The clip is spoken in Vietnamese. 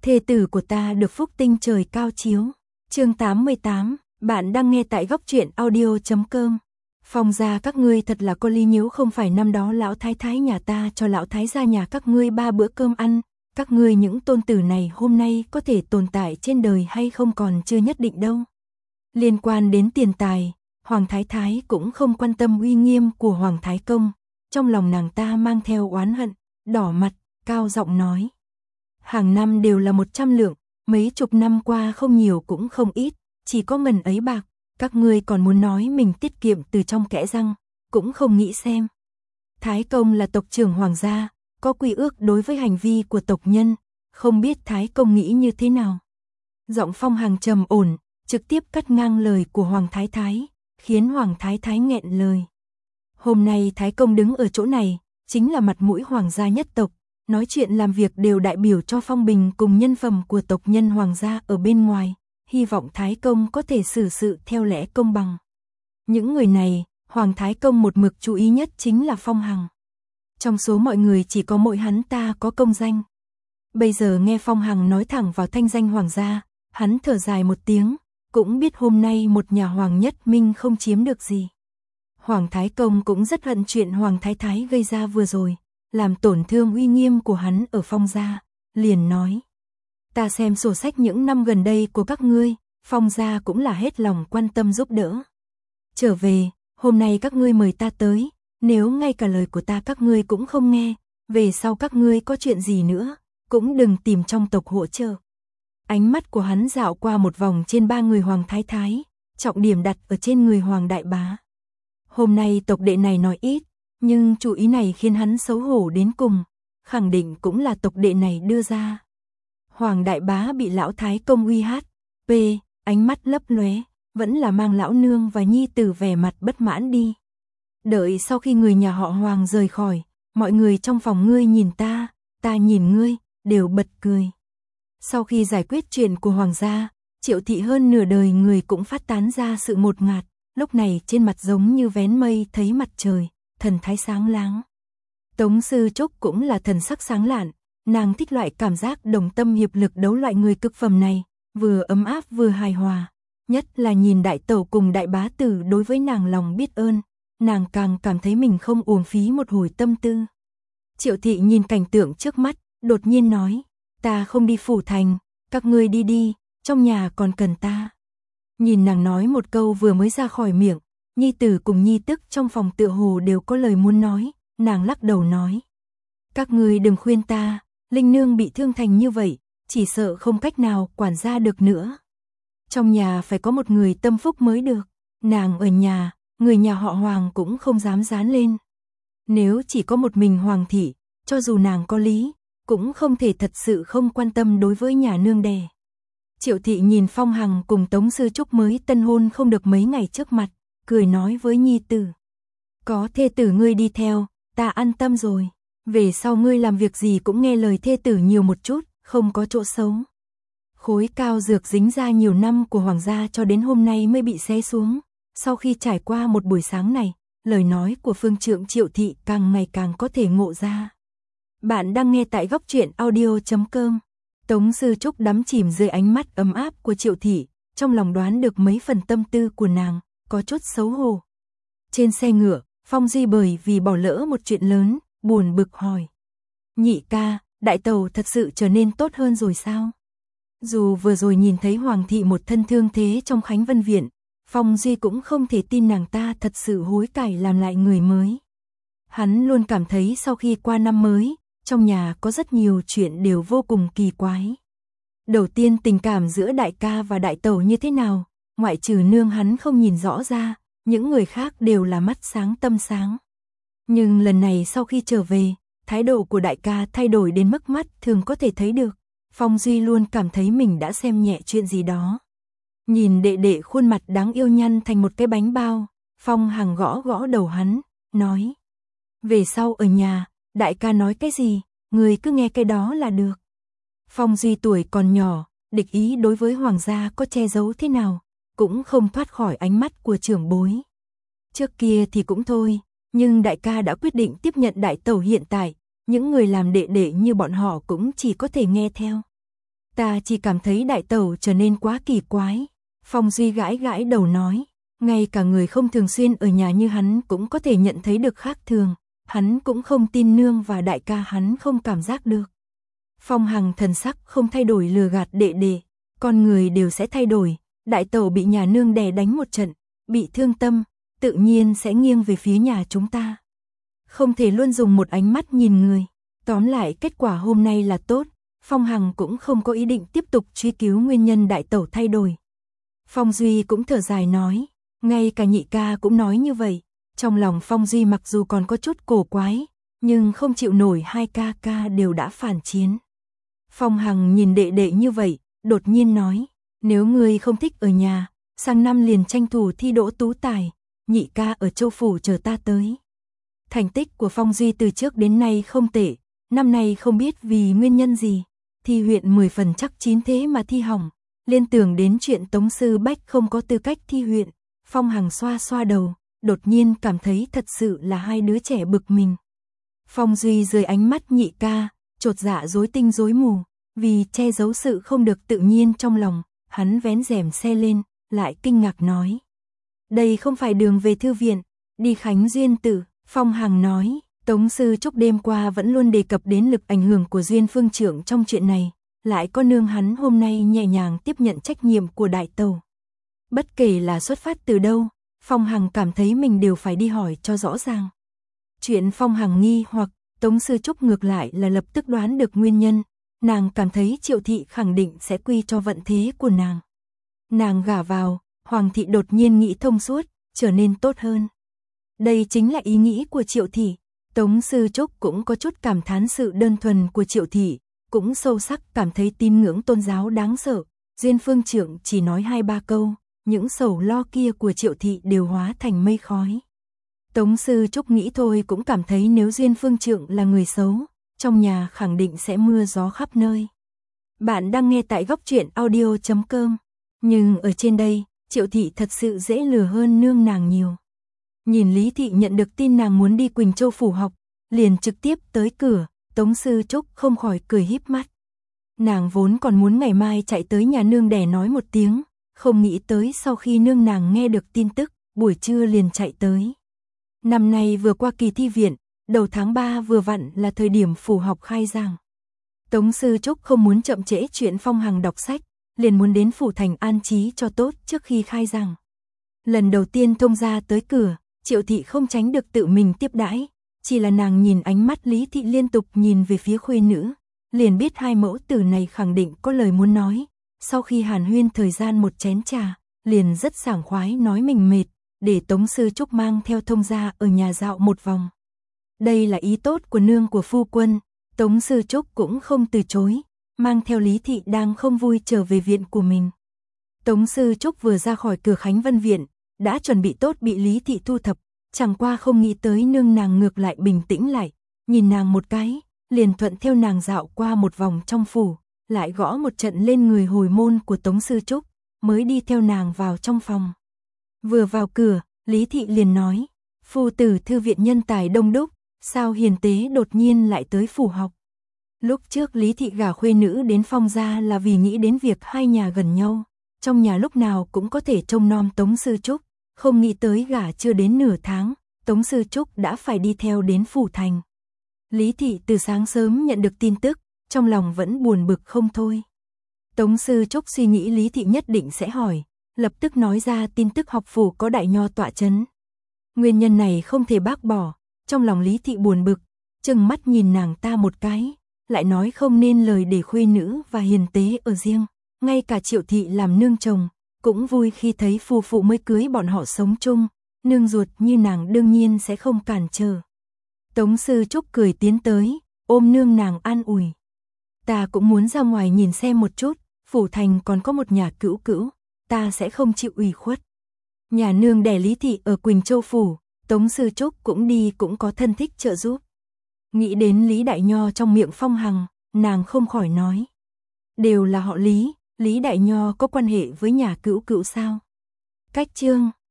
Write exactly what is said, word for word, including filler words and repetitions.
thê tử của ta được phúc tinh trời cao chiếu. Chương tám mươi tám, bạn đang nghe tại góc truyện audio chấm com. Phong gia các ngươi thật là có lý, nếu không phải năm đó lão thái thái nhà ta cho lão thái gia nhà các ngươi ba bữa cơm ăn, các ngươi những tôn tử này hôm nay có thể tồn tại trên đời hay không còn chưa nhất định đâu. Liên quan đến tiền tài, Hoàng thái thái cũng không quan tâm uy nghiêm của Hoàng thái công, trong lòng nàng ta mang theo oán hận, đỏ mặt, cao giọng nói: hàng năm đều là một trăm lượng, mấy chục năm qua không nhiều cũng không ít, chỉ có ngần ấy bạc, các ngươi còn muốn nói mình tiết kiệm từ trong kẽ răng, cũng không nghĩ xem. Thái công là tộc trưởng Hoàng gia, có quy ước đối với hành vi của tộc nhân, không biết Thái công nghĩ như thế nào. Giọng Phong Hằng trầm ổn, trực tiếp cắt ngang lời của Hoàng thái thái, khiến Hoàng thái thái nghẹn lời. Hôm nay Thái công đứng ở chỗ này, chính là mặt mũi Hoàng gia nhất tộc, nói chuyện làm việc đều đại biểu cho phong bình cùng nhân phẩm của tộc nhân Hoàng gia ở bên ngoài, hy vọng Thái công có thể xử sự theo lẽ công bằng. Những người này, Hoàng thái công một mực chú ý nhất chính là Phong Hằng. Trong số mọi người chỉ có mỗi hắn ta có công danh. Bây giờ nghe Phong Hằng nói thẳng vào thanh danh Hoàng gia, hắn thở dài một tiếng, cũng biết hôm nay một nhà Hoàng nhất minh không chiếm được gì. Hoàng thái công cũng rất hận chuyện Hoàng thái thái gây ra vừa rồi, làm tổn thương uy nghiêm của hắn ở Phong gia, liền nói: ta xem sổ sách những năm gần đây của các ngươi, Phong gia cũng là hết lòng quan tâm giúp đỡ. Trở về, hôm nay các ngươi mời ta tới, nếu ngay cả lời của ta các ngươi cũng không nghe, về sau các ngươi có chuyện gì nữa, cũng đừng tìm trong tộc hỗ trợ. Ánh mắt của hắn dạo qua một vòng trên ba người Hoàng thái thái, trọng điểm đặt ở trên người Hoàng đại bá. Hôm nay tộc đệ này nói ít, nhưng chủ ý này khiến hắn xấu hổ đến cùng, khẳng định cũng là tộc đệ này đưa ra. Hoàng đại bá bị lão thái công uy hát, p, ánh mắt lấp lóe, vẫn là mang lão nương và nhi tử vẻ mặt bất mãn đi. Đợi sau khi người nhà họ Hoàng rời khỏi, mọi người trong phòng ngươi nhìn ta, ta nhìn ngươi, đều bật cười. Sau khi giải quyết chuyện của Hoàng gia, Triệu thị hơn nửa đời người cũng phát tán ra sự ngột ngạt, lúc này trên mặt giống như vén mây thấy mặt trời, thần thái sáng láng. Tống Sư Trúc cũng là thần sắc sáng lạn, nàng thích loại cảm giác đồng tâm hiệp lực đấu loại người cực phẩm này, vừa ấm áp vừa hài hòa, nhất là nhìn đại tẩu cùng đại bá tử đối với nàng lòng biết ơn, nàng càng cảm thấy mình không uổng phí một hồi tâm tư. Triệu thị nhìn cảnh tượng trước mắt, đột nhiên nói: ta không đi phủ thành, các ngươi đi đi, trong nhà còn cần ta. Nhìn nàng nói một câu vừa mới ra khỏi miệng, nhi tử cùng nhi tức trong phòng tựa hồ đều có lời muốn nói, nàng lắc đầu nói: các ngươi đừng khuyên ta, Linh nương bị thương thành như vậy, chỉ sợ không cách nào quản gia được nữa. Trong nhà phải có một người tâm phúc mới được, nàng ở nhà, người nhà họ Hoàng cũng không dám dán lên. Nếu chỉ có một mình Hoàng thị, cho dù nàng có lý, cũng không thể thật sự không quan tâm đối với nhà nương đẻ. Triệu thị nhìn Phong Hằng cùng Tống Sư Trúc mới tân hôn không được mấy ngày trước mặt, cười nói với nhi tử: có thê tử ngươi đi theo, ta an tâm rồi. Về sau ngươi làm việc gì cũng nghe lời thê tử nhiều một chút, không có chỗ xấu. Khối cao dược dính ra nhiều năm của Hoàng gia cho đến hôm nay mới bị xé xuống. Sau khi trải qua một buổi sáng này, lời nói của phương trượng Triệu thị càng ngày càng có thể ngộ ra. Bạn đang nghe tại góc truyện audio chấm com. Tống Sư Trúc đắm chìm dưới ánh mắt ấm áp của Triệu thị, trong lòng đoán được mấy phần tâm tư của nàng, có chút xấu hổ. Trên xe ngựa, Phong Duy bởi vì bỏ lỡ một chuyện lớn, buồn bực hỏi: nhị ca, đại tẩu thật sự trở nên tốt hơn rồi sao? Dù vừa rồi nhìn thấy Hoàng thị một thân thương thế trong Khánh Vân Viện, Phong Duy cũng không thể tin nàng ta thật sự hối cải làm lại người mới. Hắn luôn cảm thấy sau khi qua năm mới, trong nhà có rất nhiều chuyện đều vô cùng kỳ quái. Đầu tiên tình cảm giữa đại ca và đại tẩu như thế nào, ngoại trừ nương hắn không nhìn rõ ra, những người khác đều là mắt sáng tâm sáng. Nhưng lần này sau khi trở về, thái độ của đại ca thay đổi đến mức mắt thường có thể thấy được. Phong Duy luôn cảm thấy mình đã xem nhẹ chuyện gì đó. Nhìn đệ đệ khuôn mặt đáng yêu nhăn thành một cái bánh bao, Phong Hằng gõ gõ đầu hắn, nói: về sau ở nhà, đại ca nói cái gì, người cứ nghe cái đó là được. Phong Duy tuổi còn nhỏ, địch ý đối với Hoàng gia có che giấu thế nào, cũng không thoát khỏi ánh mắt của trưởng bối. Trước kia thì cũng thôi, nhưng đại ca đã quyết định tiếp nhận đại tẩu hiện tại, những người làm đệ đệ như bọn họ cũng chỉ có thể nghe theo. Ta chỉ cảm thấy đại tẩu trở nên quá kỳ quái. Phong Duy gãi gãi đầu nói, ngay cả người không thường xuyên ở nhà như hắn cũng có thể nhận thấy được khác thường, hắn cũng không tin nương và đại ca hắn không cảm giác được. Phong Hằng thần sắc không thay đổi lừa gạt đệ đệ, con người đều sẽ thay đổi, đại tẩu bị nhà nương đè đánh một trận, bị thương tâm, tự nhiên sẽ nghiêng về phía nhà chúng ta. Không thể luôn dùng một ánh mắt nhìn người, tóm lại kết quả hôm nay là tốt, Phong Hằng cũng không có ý định tiếp tục truy cứu nguyên nhân đại tẩu thay đổi. Phong Duy cũng thở dài nói, ngay cả nhị ca cũng nói như vậy, trong lòng Phong Duy mặc dù còn có chút cổ quái, nhưng không chịu nổi hai ca ca đều đã phản chiến. Phong Hằng nhìn đệ đệ như vậy, đột nhiên nói, nếu ngươi không thích ở nhà, sang năm liền tranh thủ thi đỗ tú tài, nhị ca ở Châu Phủ chờ ta tới. Thành tích của Phong Duy từ trước đến nay không tệ, năm nay không biết vì nguyên nhân gì, thi huyện mười phần chắc chín thế mà thi hỏng, liên tưởng đến chuyện Tống Sư Bách không có tư cách thi huyện, Phong Hằng xoa xoa đầu, đột nhiên cảm thấy thật sự là hai đứa trẻ bực mình. Phong Duy rời ánh mắt nhị ca, chột dạ rối tinh rối mù, vì che giấu sự không được tự nhiên trong lòng, hắn vén rèm xe lên, lại kinh ngạc nói. Đây không phải đường về thư viện, đi Khánh Duyên Tử, Phong Hằng nói, Tống Sư Trúc đêm qua vẫn luôn đề cập đến lực ảnh hưởng của Duyên Phương trưởng trong chuyện này, lại có nương hắn hôm nay nhẹ nhàng tiếp nhận trách nhiệm của đại tẩu. Bất kể là xuất phát từ đâu, Phong Hằng cảm thấy mình đều phải đi hỏi cho rõ ràng. Chuyện Phong Hằng nghi hoặc, Tống Sư Trúc ngược lại là lập tức đoán được nguyên nhân, nàng cảm thấy Triệu thị khẳng định sẽ quy cho vận thế của nàng. Nàng gả vào, Hoàng thị đột nhiên nghĩ thông suốt, trở nên tốt hơn. Đây chính là ý nghĩ của Triệu thị. Tống Sư Trúc cũng có chút cảm thán sự đơn thuần của Triệu thị, cũng sâu sắc cảm thấy tín ngưỡng tôn giáo đáng sợ. Duyên Phương trưởng chỉ nói hai ba câu, những sầu lo kia của Triệu thị đều hóa thành mây khói. Tống Sư Trúc nghĩ thôi cũng cảm thấy nếu Duyên Phương trưởng là người xấu, trong nhà khẳng định sẽ mưa gió khắp nơi. Bạn đang nghe tại góc truyện audio chấm com, nhưng ở trên đây, Triệu thị thật sự dễ lừa hơn nương nàng nhiều. Nhìn Lý thị nhận được tin nàng muốn đi Quỳnh Châu phủ học, liền trực tiếp tới cửa, Tống Sư Trúc không khỏi cười híp mắt. Nàng vốn còn muốn ngày mai chạy tới nhà nương đẻ nói một tiếng, không nghĩ tới sau khi nương nàng nghe được tin tức, buổi trưa liền chạy tới. Năm nay vừa qua kỳ thi viện, đầu tháng ba vừa vặn là thời điểm phủ học khai giảng. Tống Sư Trúc không muốn chậm trễ chuyện Phong Hằng đọc sách, liền muốn đến phủ thành an trí cho tốt trước khi khai giảng. Lần đầu tiên thông gia tới cửa, Triệu thị không tránh được tự mình tiếp đãi, chỉ là nàng nhìn ánh mắt Lý thị liên tục nhìn về phía khuê nữ, liền biết hai mẫu tử này khẳng định có lời muốn nói. Sau khi hàn huyên thời gian một chén trà, liền rất sảng khoái nói mình mệt, để Tống Sư Trúc mang theo thông gia ở nhà dạo một vòng. Đây là ý tốt của nương của phu quân, Tống Sư Trúc cũng không từ chối, mang theo Lý thị đang không vui trở về viện của mình. Tống Sư Trúc vừa ra khỏi cửa Khánh Vân viện, đã chuẩn bị tốt bị Lý thị thu thập, chẳng qua không nghĩ tới nương nàng ngược lại bình tĩnh lại, nhìn nàng một cái, liền thuận theo nàng dạo qua một vòng trong phủ, lại gõ một trận lên người hồi môn của Tống Sư Trúc, mới đi theo nàng vào trong phòng. Vừa vào cửa, Lý thị liền nói, phu tử thư viện nhân tài đông đúc, sao hiền tế đột nhiên lại tới phủ học. Lúc trước Lý thị gả khuê nữ đến Phong gia là vì nghĩ đến việc hai nhà gần nhau, trong nhà lúc nào cũng có thể trông nom Tống Sư Trúc, không nghĩ tới gả chưa đến nửa tháng, Tống Sư Trúc đã phải đi theo đến phủ thành. Lý thị từ sáng sớm nhận được tin tức, trong lòng vẫn buồn bực không thôi. Tống Sư Trúc suy nghĩ Lý thị nhất định sẽ hỏi, lập tức nói ra tin tức học phủ có đại nho tọa chấn. Nguyên nhân này không thể bác bỏ, trong lòng Lý thị buồn bực, trừng mắt nhìn nàng ta một cái, lại nói không nên lời để khuê nữ và hiền tế ở riêng, ngay cả Triệu thị làm nương chồng, cũng vui khi thấy phu phụ mới cưới bọn họ sống chung, nương ruột như nàng đương nhiên sẽ không cản trở. Tống Sư Trúc cười tiến tới, ôm nương nàng an ủi. Ta cũng muốn ra ngoài nhìn xem một chút, phủ thành còn có một nhà cữu cữu, ta sẽ không chịu ủy khuất. Nhà nương đẻ Lý thị ở Quỳnh Châu phủ, Tống Sư Trúc cũng đi cũng có thân thích trợ giúp. Nghĩ đến Lý Đại Nho trong miệng Phong Hằng, nàng không khỏi nói. Đều là họ Lý, Lý Đại Nho có quan hệ với nhà cữu cữu sao? Cách chương